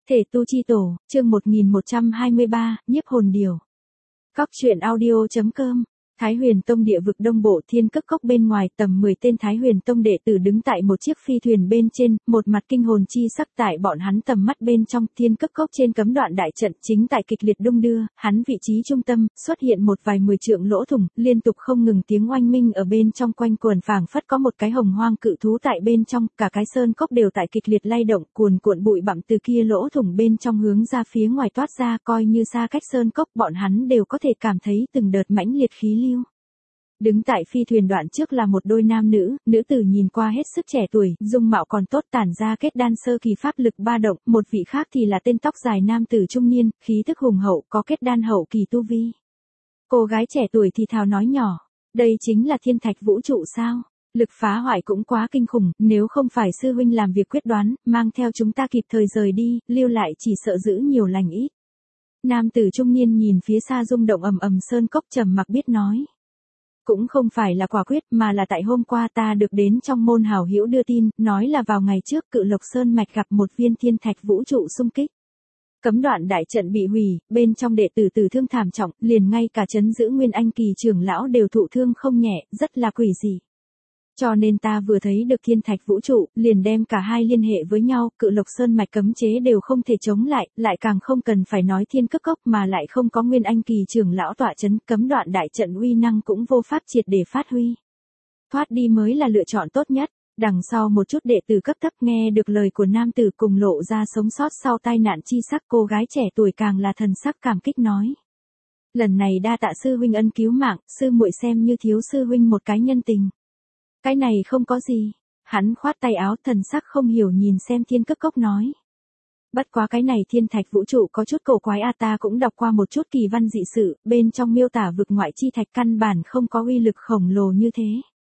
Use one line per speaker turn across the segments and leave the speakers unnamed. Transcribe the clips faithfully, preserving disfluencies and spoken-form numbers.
Thể tu chi tổ, chương một nghìn một trăm hai mươi ba, nhiếp hồn điều. Cóc truyện audio.com. Thái Huyền Tông địa vực đông bộ Thiên Cức Cốc bên ngoài, tầm mười tên Thái Huyền Tông đệ tử đứng tại một chiếc phi thuyền bên trên, một mặt kinh hồn chi sắc tại bọn hắn tầm mắt bên trong. Thiên Cức Cốc trên cấm đoạn đại trận chính tại kịch liệt đung đưa, hắn vị trí trung tâm, xuất hiện một vài mười trượng lỗ thủng, liên tục không ngừng tiếng oanh minh ở bên trong quanh quần, phảng phất có một cái hồng hoang cự thú tại bên trong, cả cái sơn cốc đều tại kịch liệt lay động, cuồn cuộn bụi bặm từ kia lỗ thủng bên trong hướng ra phía ngoài toát ra, coi như xa cách sơn cốc, bọn hắn đều có thể cảm thấy từng đợt mãnh liệt khí lưu. Đứng tại phi thuyền đoạn trước là một đôi nam nữ, nữ tử nhìn qua hết sức trẻ tuổi, dung mạo còn tốt, tản ra kết đan sơ kỳ pháp lực ba động, một vị khác thì là tên tóc dài nam tử trung niên, khí tức hùng hậu, có kết đan hậu kỳ tu vi. Cô gái trẻ tuổi thì thào nói nhỏ, đây chính là thiên thạch vũ trụ sao? Lực phá hoại cũng quá kinh khủng, nếu không phải sư huynh làm việc quyết đoán, mang theo chúng ta kịp thời rời đi, lưu lại chỉ sợ giữ nhiều lành ít. Nam tử trung niên nhìn phía xa rung động ầm ầm sơn cốc, trầm mặc biết nói. Cũng không phải là quả quyết, mà là tại hôm qua ta được đến trong môn hảo hữu đưa tin, nói là vào ngày trước Cự Lộc Sơn mạch gặp một viên thiên thạch vũ trụ xung kích. Cấm đoạn đại trận bị hủy, bên trong đệ tử tử thương thảm trọng, liền ngay cả trấn giữ Nguyên Anh kỳ trưởng lão đều thụ thương không nhẹ, rất là quỷ dị. Cho nên ta vừa thấy được thiên thạch vũ trụ, liền đem cả hai liên hệ với nhau, Cự Lộc Sơn mạch cấm chế đều không thể chống lại, lại càng không cần phải nói Thiên Cức Cốc, mà lại không có Nguyên Anh kỳ trưởng lão tọa trấn, cấm đoạn đại trận uy năng cũng vô pháp triệt để phát huy. Thoát đi mới là lựa chọn tốt nhất. Đằng sau một chút đệ tử cấp thấp nghe được lời của nam tử cùng lộ ra sống sót sau tai nạn chi sắc, cô gái trẻ tuổi càng là thần sắc cảm kích nói. Lần này đa tạ sư huynh ân cứu mạng, sư muội xem như thiếu sư huynh một cái nhân tình. Cái này không có gì. Hắn khoát tay áo, thần sắc không hiểu nhìn xem Thiên Cức Cốc nói. Bất quá cái này thiên thạch vũ trụ có chút cổ quái a, ta cũng đọc qua một chút kỳ văn dị sự, bên trong miêu tả vực ngoại chi thạch căn bản không có uy lực khổng lồ như thế.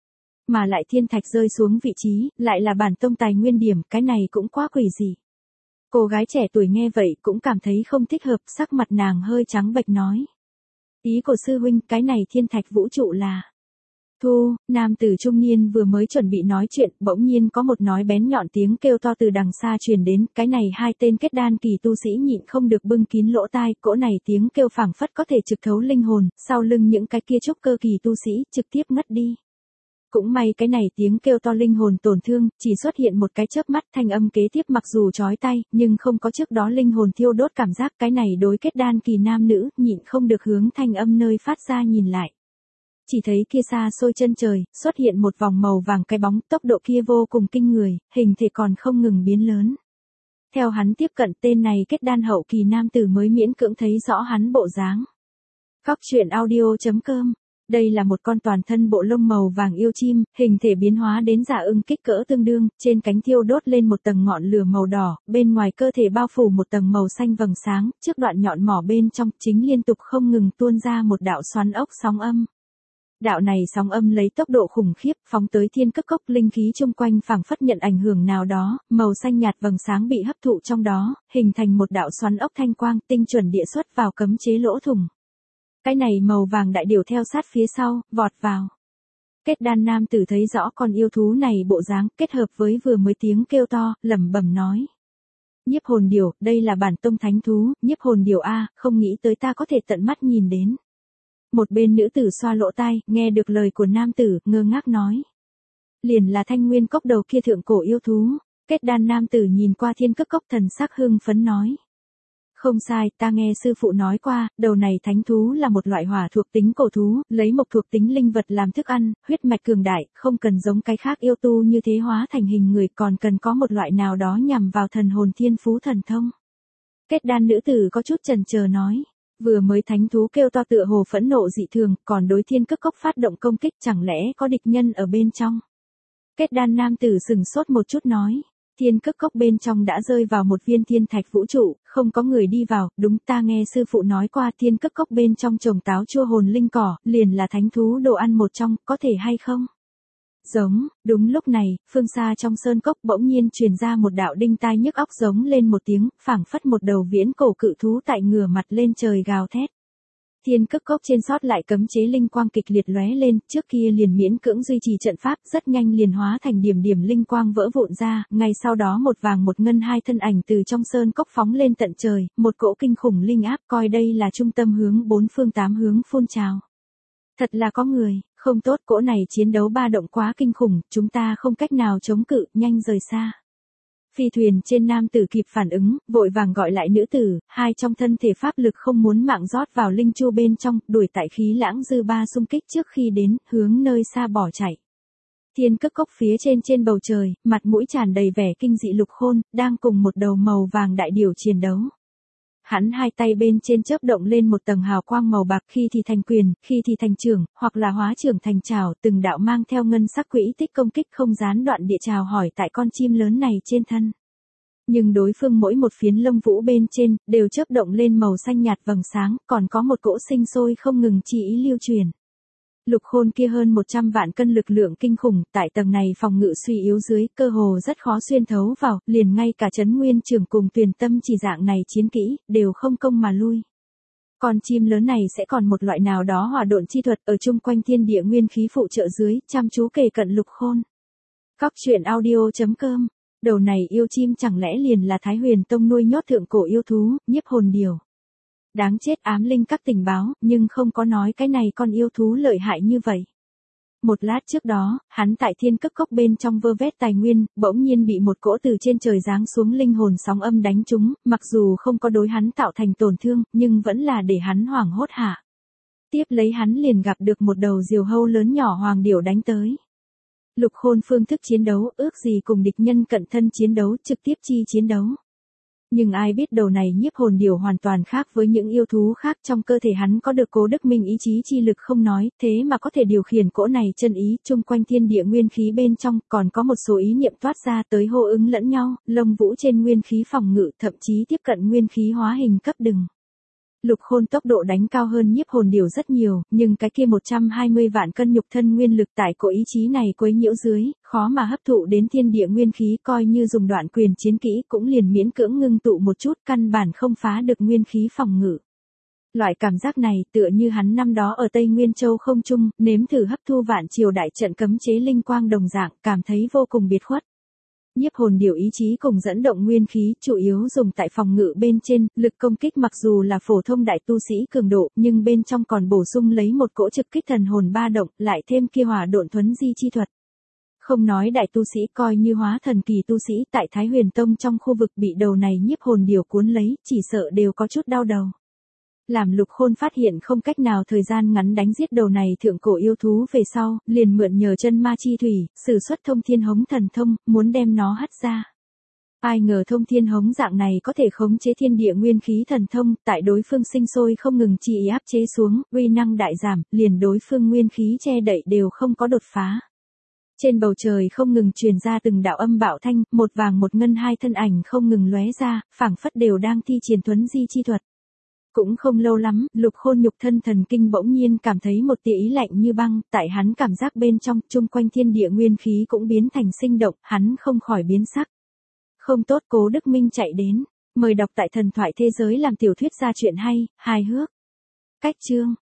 Mà lại thiên thạch rơi xuống vị trí, lại là bản tông tài nguyên điểm, cái này cũng quá quỷ dị. Cô gái trẻ tuổi nghe vậy cũng cảm thấy không thích hợp, sắc mặt nàng hơi trắng bệch nói. Ý của sư huynh, cái này thiên thạch vũ trụ là... Thu, nam tử trung niên vừa mới chuẩn bị nói chuyện, bỗng nhiên có một nói bén nhọn tiếng kêu to từ đằng xa truyền đến, cái này hai tên kết đan kỳ tu sĩ nhịn không được bưng kín lỗ tai, cỗ này tiếng kêu phảng phất có thể trực thấu linh hồn, sau lưng những cái kia trúc cơ kỳ tu sĩ trực tiếp ngất đi. Cũng may cái này tiếng kêu to linh hồn tổn thương, chỉ xuất hiện một cái chớp mắt, thanh âm kế tiếp mặc dù chói tai, nhưng không có trước đó linh hồn thiêu đốt cảm giác, cái này đối kết đan kỳ nam nữ, nhịn không được hướng thanh âm nơi phát ra nhìn lại. Chỉ thấy kia xa xôi chân trời, xuất hiện một vòng màu vàng cái bóng, tốc độ kia vô cùng kinh người, hình thể còn không ngừng biến lớn. Theo hắn tiếp cận, tên này kết đan hậu kỳ nam tử mới miễn cưỡng thấy rõ hắn bộ dáng. Cóc truyện audio.com. Đây là một con toàn thân bộ lông màu vàng yêu chim, hình thể biến hóa đến dạ ưng kích cỡ tương đương, trên cánh thiêu đốt lên một tầng ngọn lửa màu đỏ, bên ngoài cơ thể bao phủ một tầng màu xanh vầng sáng, trước đoạn nhọn mỏ bên trong chính liên tục không ngừng tuôn ra một đạo xoắn ốc sóng âm. Đạo này sóng âm lấy tốc độ khủng khiếp phóng tới Thiên Cức Cốc, linh khí chung quanh phảng phất nhận ảnh hưởng nào đó, màu xanh nhạt vầng sáng bị hấp thụ trong đó, hình thành một đạo xoắn ốc thanh quang, tinh chuẩn địa xuất vào cấm chế lỗ thủng. Cái này màu vàng đại điểu theo sát phía sau, vọt vào. Kết đan nam tử thấy rõ con yêu thú này bộ dáng, kết hợp với vừa mới tiếng kêu to, lẩm bẩm nói. Nhiếp hồn điểu, đây là bản tông thánh thú, nhiếp hồn điểu a, không nghĩ tới ta có thể tận mắt nhìn đến. Một bên nữ tử xoa lỗ tai, nghe được lời của nam tử, ngơ ngác nói. Liền là Thanh Nguyên Cốc đầu kia thượng cổ yêu thú. Kết đan nam tử nhìn qua Thiên Cức Cốc, thần sắc hưng phấn nói. Không sai, ta nghe sư phụ nói qua, đầu này thánh thú là một loại hỏa thuộc tính cổ thú, lấy mộc thuộc tính linh vật làm thức ăn, huyết mạch cường đại, không cần giống cái khác yêu tu như thế hóa thành hình người, còn cần có một loại nào đó nhằm vào thần hồn thiên phú thần thông. Kết đan nữ tử có chút chần chờ nói. Vừa mới thánh thú kêu to tựa hồ phẫn nộ dị thường, còn đối Thiên Cức Cốc phát động công kích, chẳng lẽ có địch nhân ở bên trong. Kết đan nam tử sừng sốt một chút nói, Thiên Cức Cốc bên trong đã rơi vào một viên thiên thạch vũ trụ, không có người đi vào, đúng, ta nghe sư phụ nói qua Thiên Cức Cốc bên trong trồng táo chua hồn linh cỏ, liền là thánh thú đồ ăn một trong, có thể hay không? Giống, đúng lúc này, phương xa trong sơn cốc bỗng nhiên truyền ra một đạo đinh tai nhức óc giống lên một tiếng, phảng phất một đầu viễn cổ cự thú tại ngửa mặt lên trời gào thét. Thiên Cước Cốc trên sót lại cấm chế linh quang kịch liệt lóe lên, trước kia liền miễn cưỡng duy trì trận pháp, rất nhanh liền hóa thành điểm điểm linh quang vỡ vụn ra, ngay sau đó một vàng một ngân hai thân ảnh từ trong sơn cốc phóng lên tận trời, một cỗ kinh khủng linh áp coi đây là trung tâm hướng bốn phương tám hướng phun trào. Thật là có người, không tốt, cỗ này chiến đấu ba động quá kinh khủng, chúng ta không cách nào chống cự, nhanh rời xa. Phi thuyền trên nam tử kịp phản ứng, vội vàng gọi lại nữ tử, hai trong thân thể pháp lực không muốn mạng rót vào linh chu bên trong, đuổi tại khí lãng dư ba xung kích trước khi đến, hướng nơi xa bỏ chạy. Thiên Cước Cốc phía trên trên bầu trời, mặt mũi tràn đầy vẻ kinh dị Lục Khôn, đang cùng một đầu màu vàng đại điểu chiến đấu. Hắn hai tay bên trên chớp động lên một tầng hào quang màu bạc, khi thì thành quyền, khi thì thành trưởng, hoặc là hóa trưởng thành trảo, từng đạo mang theo ngân sắc quỹ tích công kích không gián đoạn địa chào hỏi tại con chim lớn này trên thân. Nhưng đối phương mỗi một phiến lông vũ bên trên, đều chớp động lên màu xanh nhạt vầng sáng, còn có một cỗ sinh sôi không ngừng chi ý lưu truyền. Lục Khôn kia hơn một trăm vạn cân lực lượng kinh khủng, tại tầng này phòng ngự suy yếu dưới, cơ hồ rất khó xuyên thấu vào, liền ngay cả Trấn Nguyên Trưởng cùng Tuyền Tâm chỉ dạng này chiến kỹ, đều không công mà lui. Con chim lớn này sẽ còn một loại nào đó hỏa độn chi thuật ở chung quanh thiên địa nguyên khí phụ trợ dưới, chăm chú kề cận Lục Khôn. Cóc truyện audio chấm com. Đầu này yêu chim chẳng lẽ liền là Thái Huyền Tông nuôi nhốt thượng cổ yêu thú, nhiếp hồn điểu. Đáng chết, ám linh các tình báo, nhưng không có nói cái này con yêu thú lợi hại như vậy. Một lát trước đó, hắn tại Thiên Cước Cốc bên trong vơ vét tài nguyên, bỗng nhiên bị một cỗ từ trên trời giáng xuống linh hồn sóng âm đánh trúng, mặc dù không có đối hắn tạo thành tổn thương, nhưng vẫn là để hắn hoảng hốt hả. Tiếp lấy hắn liền gặp được một đầu diều hâu lớn nhỏ hoàng điểu đánh tới. Lục Khôn phương thức chiến đấu, ước gì cùng địch nhân cận thân chiến đấu, trực tiếp chi chiến đấu. Nhưng ai biết đầu này nhiếp hồn điểu hoàn toàn khác với những yêu thú khác, trong cơ thể hắn có được cố đức minh ý chí chi lực không nói, thế mà có thể điều khiển cỗ này chân ý, chung quanh thiên địa nguyên khí bên trong, còn có một số ý niệm toát ra tới hô ứng lẫn nhau, lông vũ trên nguyên khí phòng ngự, thậm chí tiếp cận nguyên khí hóa hình cấp đừng. Lục Khôn tốc độ đánh cao hơn nhiếp hồn điểu rất nhiều, nhưng cái kia một trăm hai mươi vạn cân nhục thân nguyên lực tại cỗ ý chí này quấy nhiễu dưới, khó mà hấp thụ đến thiên địa nguyên khí, coi như dùng đoạn quyền chiến kỹ cũng liền miễn cưỡng ngưng tụ một chút, căn bản không phá được nguyên khí phòng ngự. Loại cảm giác này tựa như hắn năm đó ở Tây Nguyên Châu không trung, nếm thử hấp thu vạn triều đại trận cấm chế linh quang đồng dạng, cảm thấy vô cùng biệt khuất. Nhiếp hồn điểu ý chí cùng dẫn động nguyên khí, chủ yếu dùng tại phòng ngự bên trên, lực công kích mặc dù là phổ thông đại tu sĩ cường độ, nhưng bên trong còn bổ sung lấy một cỗ trực kích thần hồn ba động, lại thêm kia hỏa độn thuấn di chi thuật. Không nói đại tu sĩ, coi như hóa thần kỳ tu sĩ tại Thái Huyền Tông trong khu vực bị đầu này nhiếp hồn điểu cuốn lấy, chỉ sợ đều có chút đau đầu. Làm Lục Khôn phát hiện không cách nào thời gian ngắn đánh giết đầu này thượng cổ yêu thú về sau, liền mượn nhờ chân ma chi thủy, sử xuất thông thiên hống thần thông, muốn đem nó hất ra. Ai ngờ thông thiên hống dạng này có thể khống chế thiên địa nguyên khí thần thông, tại đối phương sinh sôi không ngừng chi áp chế xuống, uy năng đại giảm, liền đối phương nguyên khí che đậy đều không có đột phá. Trên bầu trời không ngừng truyền ra từng đạo âm bạo thanh, một vàng một ngân hai thân ảnh không ngừng lóe ra, phảng phất đều đang thi triển thuấn di chi thuật. Cũng không lâu lắm, Lục Khôn nhục thân thần kinh bỗng nhiên cảm thấy một tia ý lạnh như băng, tại hắn cảm giác bên trong, chung quanh thiên địa nguyên khí cũng biến thành sinh động, hắn không khỏi biến sắc. Không tốt, Cố Đức Minh chạy đến, mời đọc tại Thần Thoại Thế Giới làm tiểu thuyết ra chuyện hay, hài hước. Cách chương